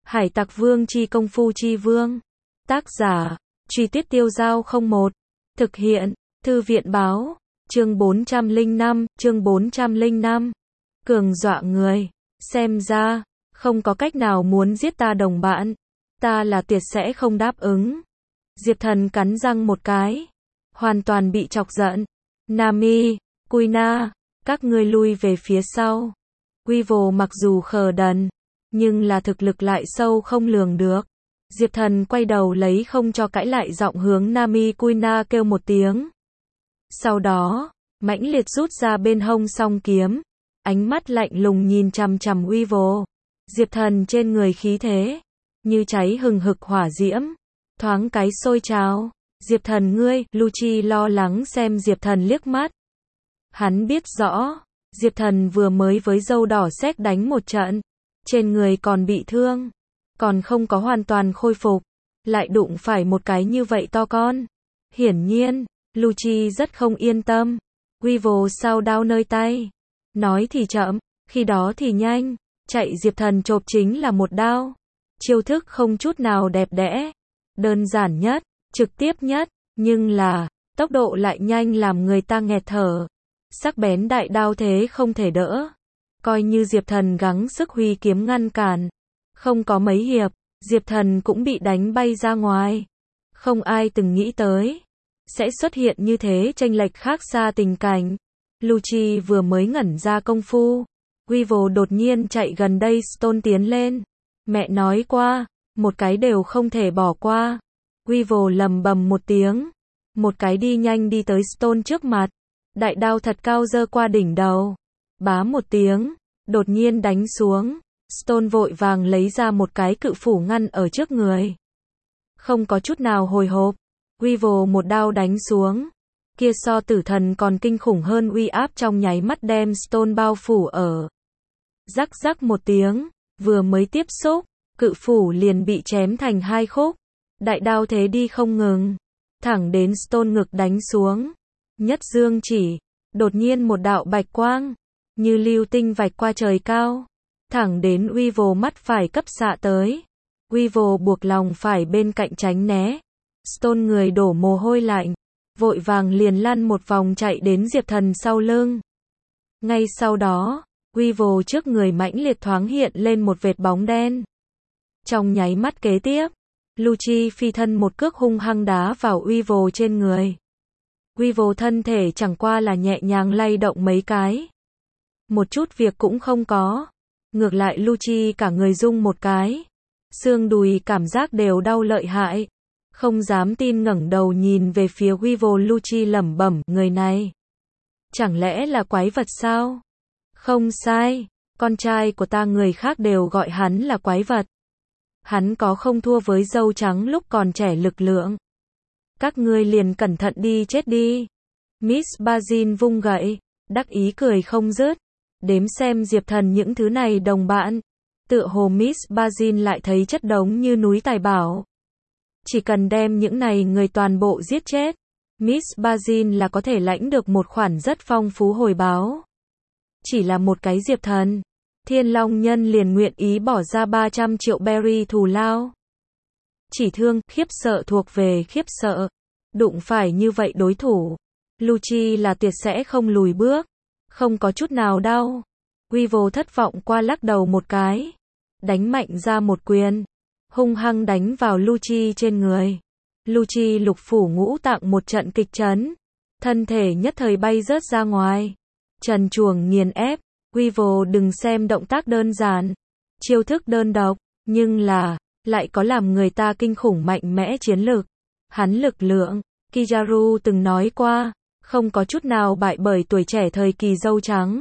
Hải Tặc Vương chi công phu chi vương. Tác giả, Truy Tuyết Tiêu Dao 01. Thực hiện, Thư viện báo. Chương 405. Cường dọa người. Xem ra, không có cách nào muốn giết ta đồng bạn. Ta là tuyệt sẽ không đáp ứng. Diệp Thần cắn răng một cái. Hoàn toàn bị chọc giận. Nami, Kuina, các ngươi lui về phía sau. Weevil mặc dù khờ đần, nhưng là thực lực lại sâu không lường được. Diệp Thần quay đầu lấy không cho cãi lại giọng hướng Nami Kuina kêu một tiếng. Sau đó, mãnh liệt rút ra bên hông song kiếm, ánh mắt lạnh lùng nhìn chằm chằm Weevil. Diệp Thần trên người khí thế, như cháy hừng hực hỏa diễm, thoáng cái sôi trào. Diệp Thần ngươi, Lucci lo lắng xem Diệp Thần liếc mắt. Hắn biết rõ, Diệp Thần vừa mới với dâu đỏ sét đánh một trận, trên người còn bị thương, còn không có hoàn toàn khôi phục, lại đụng phải một cái như vậy to con. Hiển nhiên, Lucci rất không yên tâm. Weevil sao đao nơi tay. Nói thì chậm, khi đó thì nhanh, chạy Diệp Thần chộp chính là một đao. Chiêu thức không chút nào đẹp đẽ, đơn giản nhất, trực tiếp nhất, nhưng là, tốc độ lại nhanh làm người ta nghẹt thở. Sắc bén đại đao thế không thể đỡ. Coi như Diệp Thần gắng sức huy kiếm ngăn cản, không có mấy hiệp, Diệp Thần cũng bị đánh bay ra ngoài. Không ai từng nghĩ tới sẽ xuất hiện như thế chênh lệch khác xa tình cảnh. Lucci vừa mới ngẩn ra công phu, Weevil đột nhiên chạy gần đây Stone tiến lên. Mẹ nói qua, một cái đều không thể bỏ qua. Weevil lầm bầm một tiếng, một cái đi nhanh đi tới Stone trước mặt, đại đao thật cao giơ qua đỉnh đầu. Bá một tiếng, đột nhiên đánh xuống. Stone vội vàng lấy ra một cái cự phủ ngăn ở trước người. Không có chút nào hồi hộp, Weevil một đao đánh xuống. Kia so tử thần còn kinh khủng hơn uy áp trong nháy mắt đem Stone bao phủ ở. Rắc rắc một tiếng, vừa mới tiếp xúc, cự phủ liền bị chém thành hai khúc. Đại đao thế đi không ngừng, thẳng đến Stone ngực đánh xuống. Nhất dương chỉ, đột nhiên một đạo bạch quang, như lưu tinh vạch qua trời cao, thẳng đến Weevil mắt phải cấp xạ tới. Weevil buộc lòng phải bên cạnh tránh né. Stone người đổ mồ hôi lạnh, vội vàng liền lăn một vòng chạy đến Diệp Thần sau lưng. Ngay sau đó, Weevil trước người mãnh liệt thoáng hiện lên một vệt bóng đen. Trong nháy mắt kế tiếp, Lucci phi thân một cước hung hăng đá vào Weevil trên người. Weevil thân thể chẳng qua là nhẹ nhàng lay động mấy cái, một chút việc cũng không có. Ngược lại Lucci cả người rung một cái, xương đùi cảm giác đều đau lợi hại. Không dám tin ngẩng đầu nhìn về phía Weevil. Lucci lẩm bẩm, người này chẳng lẽ là quái vật sao? Không sai, con trai của ta người khác đều gọi hắn là quái vật. Hắn có không thua với dâu trắng lúc còn trẻ lực lượng. Các ngươi liền cẩn thận đi chết đi. Miss Bazin vung gậy, đắc ý cười không dứt. Đếm xem Diệp Thần những thứ này đồng bạn. Tựa hồ Miss Bazin lại thấy chất đống như núi tài bảo. Chỉ cần đem những này người toàn bộ giết chết, Miss Bazin là có thể lãnh được một khoản rất phong phú hồi báo. Chỉ là một cái Diệp Thần, Thiên Long Nhân liền nguyện ý bỏ ra 300 triệu berry thù lao. Chỉ thương, khiếp sợ thuộc về khiếp sợ. Đụng phải như vậy đối thủ, Lucci là tuyệt sẽ không lùi bước, không có chút nào đau. Weevil thất vọng qua lắc đầu một cái, đánh mạnh ra một quyền, hung hăng đánh vào Lucci trên người. Lucci lục phủ ngũ tạng một trận kịch chấn, thân thể nhất thời bay rớt ra ngoài, trần truồng nghiền ép. Weevil đừng xem động tác đơn giản, chiêu thức đơn độc, nhưng là lại có làm người ta kinh khủng mạnh mẽ chiến lược. Hắn lực lượng, Kizaru từng nói qua, không có chút nào bại bởi tuổi trẻ thời kỳ dâu trắng.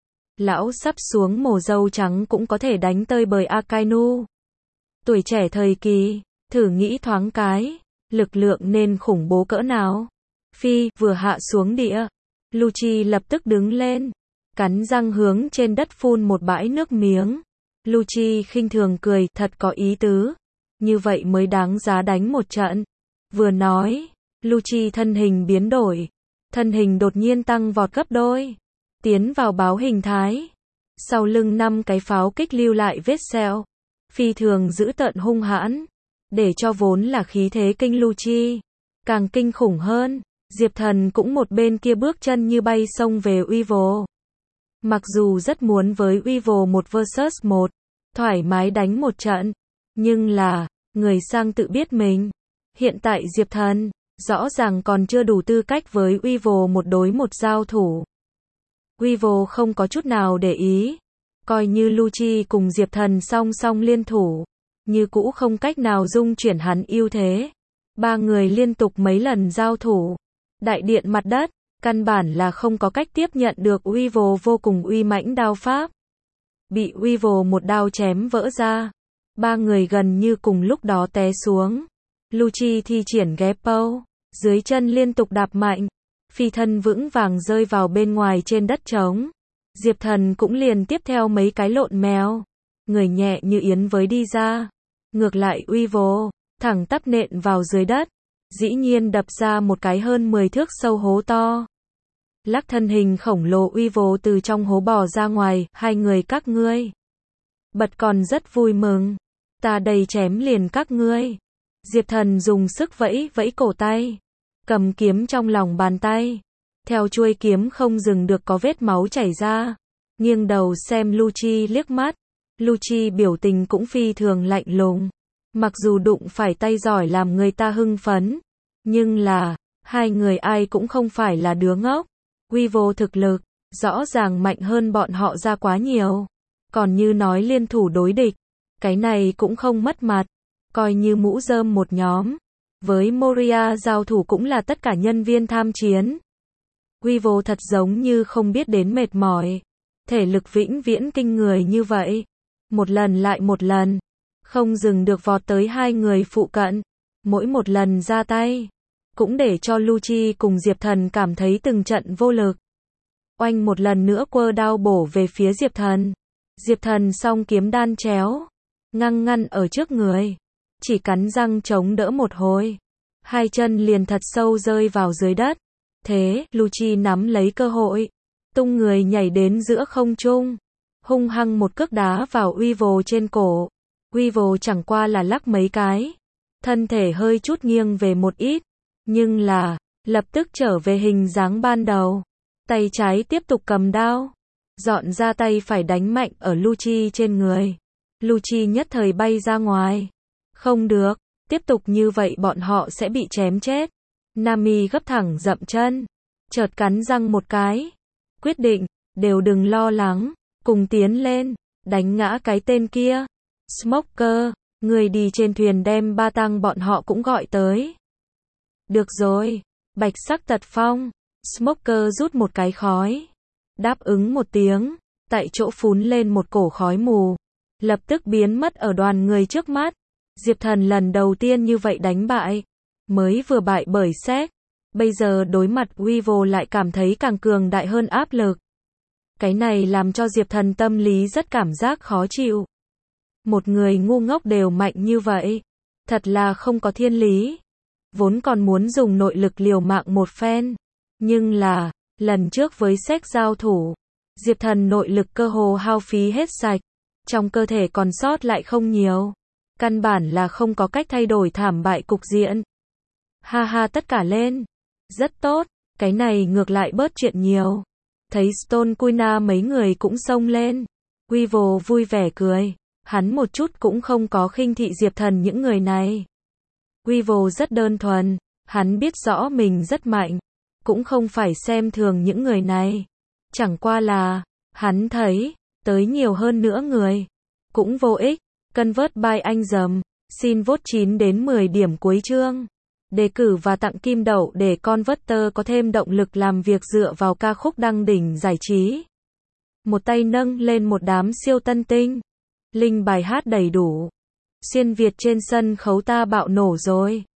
Lão sắp xuống mồ dâu trắng cũng có thể đánh tơi bời Akainu. Tuổi trẻ thời kỳ, thử nghĩ thoáng cái, lực lượng nên khủng bố cỡ nào. Phi, vừa hạ xuống địa, Lucci lập tức đứng lên, cắn răng hướng trên đất phun một bãi nước miếng. Lucci khinh thường cười, thật có ý tứ. Như vậy mới đáng giá đánh một trận. Vừa nói, Lucci thân hình biến đổi. Thân hình đột nhiên tăng vọt gấp đôi, tiến vào báo hình thái. Sau lưng 5 cái pháo kích lưu lại vết sẹo. phi thường dữ tợn hung hãn, để cho vốn là khí thế kinh Lucci càng kinh khủng hơn. Diệp Thần cũng một bên kia bước chân như bay xông về Weevil. Mặc dù rất muốn với Weevil 1 vs 1, thoải mái đánh một trận, nhưng là, người sang tự biết mình. Hiện tại Diệp Thần, rõ ràng còn chưa đủ tư cách với Weevil một đối một giao thủ. Weevil không có chút nào để ý, coi như Lucci cùng Diệp Thần song song liên thủ, như cũ không cách nào dung chuyển hắn ưu thế. Ba người liên tục mấy lần giao thủ, đại điện mặt đất, căn bản là không có cách tiếp nhận được Weevil vô cùng uy mãnh đao pháp. Bị Weevil một đao chém vỡ ra, ba người gần như cùng lúc đó té xuống. Lucci thi triển Geppo, dưới chân liên tục đạp mạnh, phi thân vững vàng rơi vào bên ngoài trên đất trống. Diệp Thần cũng liền tiếp theo mấy cái lộn mèo, người nhẹ như yến với đi ra. Ngược lại Weevil, thẳng tắp nện vào dưới đất, dĩ nhiên đập ra một cái hơn 10 thước sâu hố to. Lắc thân hình khổng lồ Weevil từ trong hố bò ra ngoài, hai người các ngươi. Bật còn rất vui mừng, ta đây chém liền các ngươi. Diệp Thần dùng sức vẫy vẫy cổ tay, cầm kiếm trong lòng bàn tay. Theo chuôi kiếm không dừng được có vết máu chảy ra. Nghiêng đầu xem Lucci liếc mắt. Lucci biểu tình cũng phi thường lạnh lùng. Mặc dù đụng phải tay giỏi làm người ta hưng phấn, nhưng là, hai người ai cũng không phải là đứa ngốc. Weevil thực lực, rõ ràng mạnh hơn bọn họ ra quá nhiều. Còn như nói liên thủ đối địch, cái này cũng không mất mặt. Coi như mũ rơm một nhóm. Với Moria giao thủ cũng là tất cả nhân viên tham chiến. Weevil thật giống như không biết đến mệt mỏi. Thể lực vĩnh viễn kinh người như vậy. Một lần lại một lần. Không dừng được vọt tới hai người phụ cận. Mỗi một lần ra tay, cũng để cho Lucci cùng Diệp Thần cảm thấy từng trận vô lực. Oanh một lần nữa quơ đao bổ về phía Diệp Thần. Diệp Thần song kiếm đan chéo, ngăn ở trước người. Chỉ cắn răng chống đỡ một hồi. Hai chân liền thật sâu rơi vào dưới đất. Thế, Lucci nắm lấy cơ hội, tung người nhảy đến giữa không trung, hung hăng một cước đá vào Weevil trên cổ. Weevil chẳng qua là lắc mấy cái, thân thể hơi chút nghiêng về một ít, nhưng là, lập tức trở về hình dáng ban đầu. Tay trái tiếp tục cầm đao, dọn ra tay phải đánh mạnh ở Lucci trên người. Lucci nhất thời bay ra ngoài. Không được, tiếp tục như vậy bọn họ sẽ bị chém chết. Nami gấp thẳng dậm chân, chợt cắn răng một cái, quyết định, đều đừng lo lắng, cùng tiến lên, đánh ngã cái tên kia. Smoker, người đi trên thuyền đem ba tăng bọn họ cũng gọi tới. Được rồi, bạch sắc tật phong. Smoker rút một cái khói, đáp ứng một tiếng, tại chỗ phún lên một cổ khói mù, lập tức biến mất ở đoàn người trước mắt. Diệp Thần lần đầu tiên như vậy đánh bại, mới vừa bại bởi Sét, bây giờ đối mặt Weevil lại cảm thấy càng cường đại hơn áp lực. Cái này làm cho Diệp Thần tâm lý rất cảm giác khó chịu. Một người ngu ngốc đều mạnh như vậy, thật là không có thiên lý. Vốn còn muốn dùng nội lực liều mạng một phen, nhưng là, lần trước với Sét giao thủ, Diệp Thần nội lực cơ hồ hao phí hết sạch, trong cơ thể còn sót lại không nhiều. Căn bản là không có cách thay đổi thảm bại cục diện. Ha ha tất cả lên. Rất tốt, cái này ngược lại bớt chuyện nhiều. Thấy Stone Kuina mấy người cũng xông lên. Weevil vui vẻ cười. Hắn một chút cũng không có khinh thị Diệp Thần những người này. Weevil rất đơn thuần. Hắn biết rõ mình rất mạnh. Cũng không phải xem thường những người này. Chẳng qua là, hắn thấy, tới nhiều hơn nữa người. Cũng vô ích. Convert by anh dầm, xin vote 9 đến 10 điểm cuối chương. Đề cử và tặng kim đậu để Converter có thêm động lực làm việc dựa vào ca khúc đăng đỉnh giải trí. Một tay nâng lên một đám siêu tân tinh. Link bài hát đầy đủ. Xuyên Việt trên sân khấu ta bạo nổ rồi.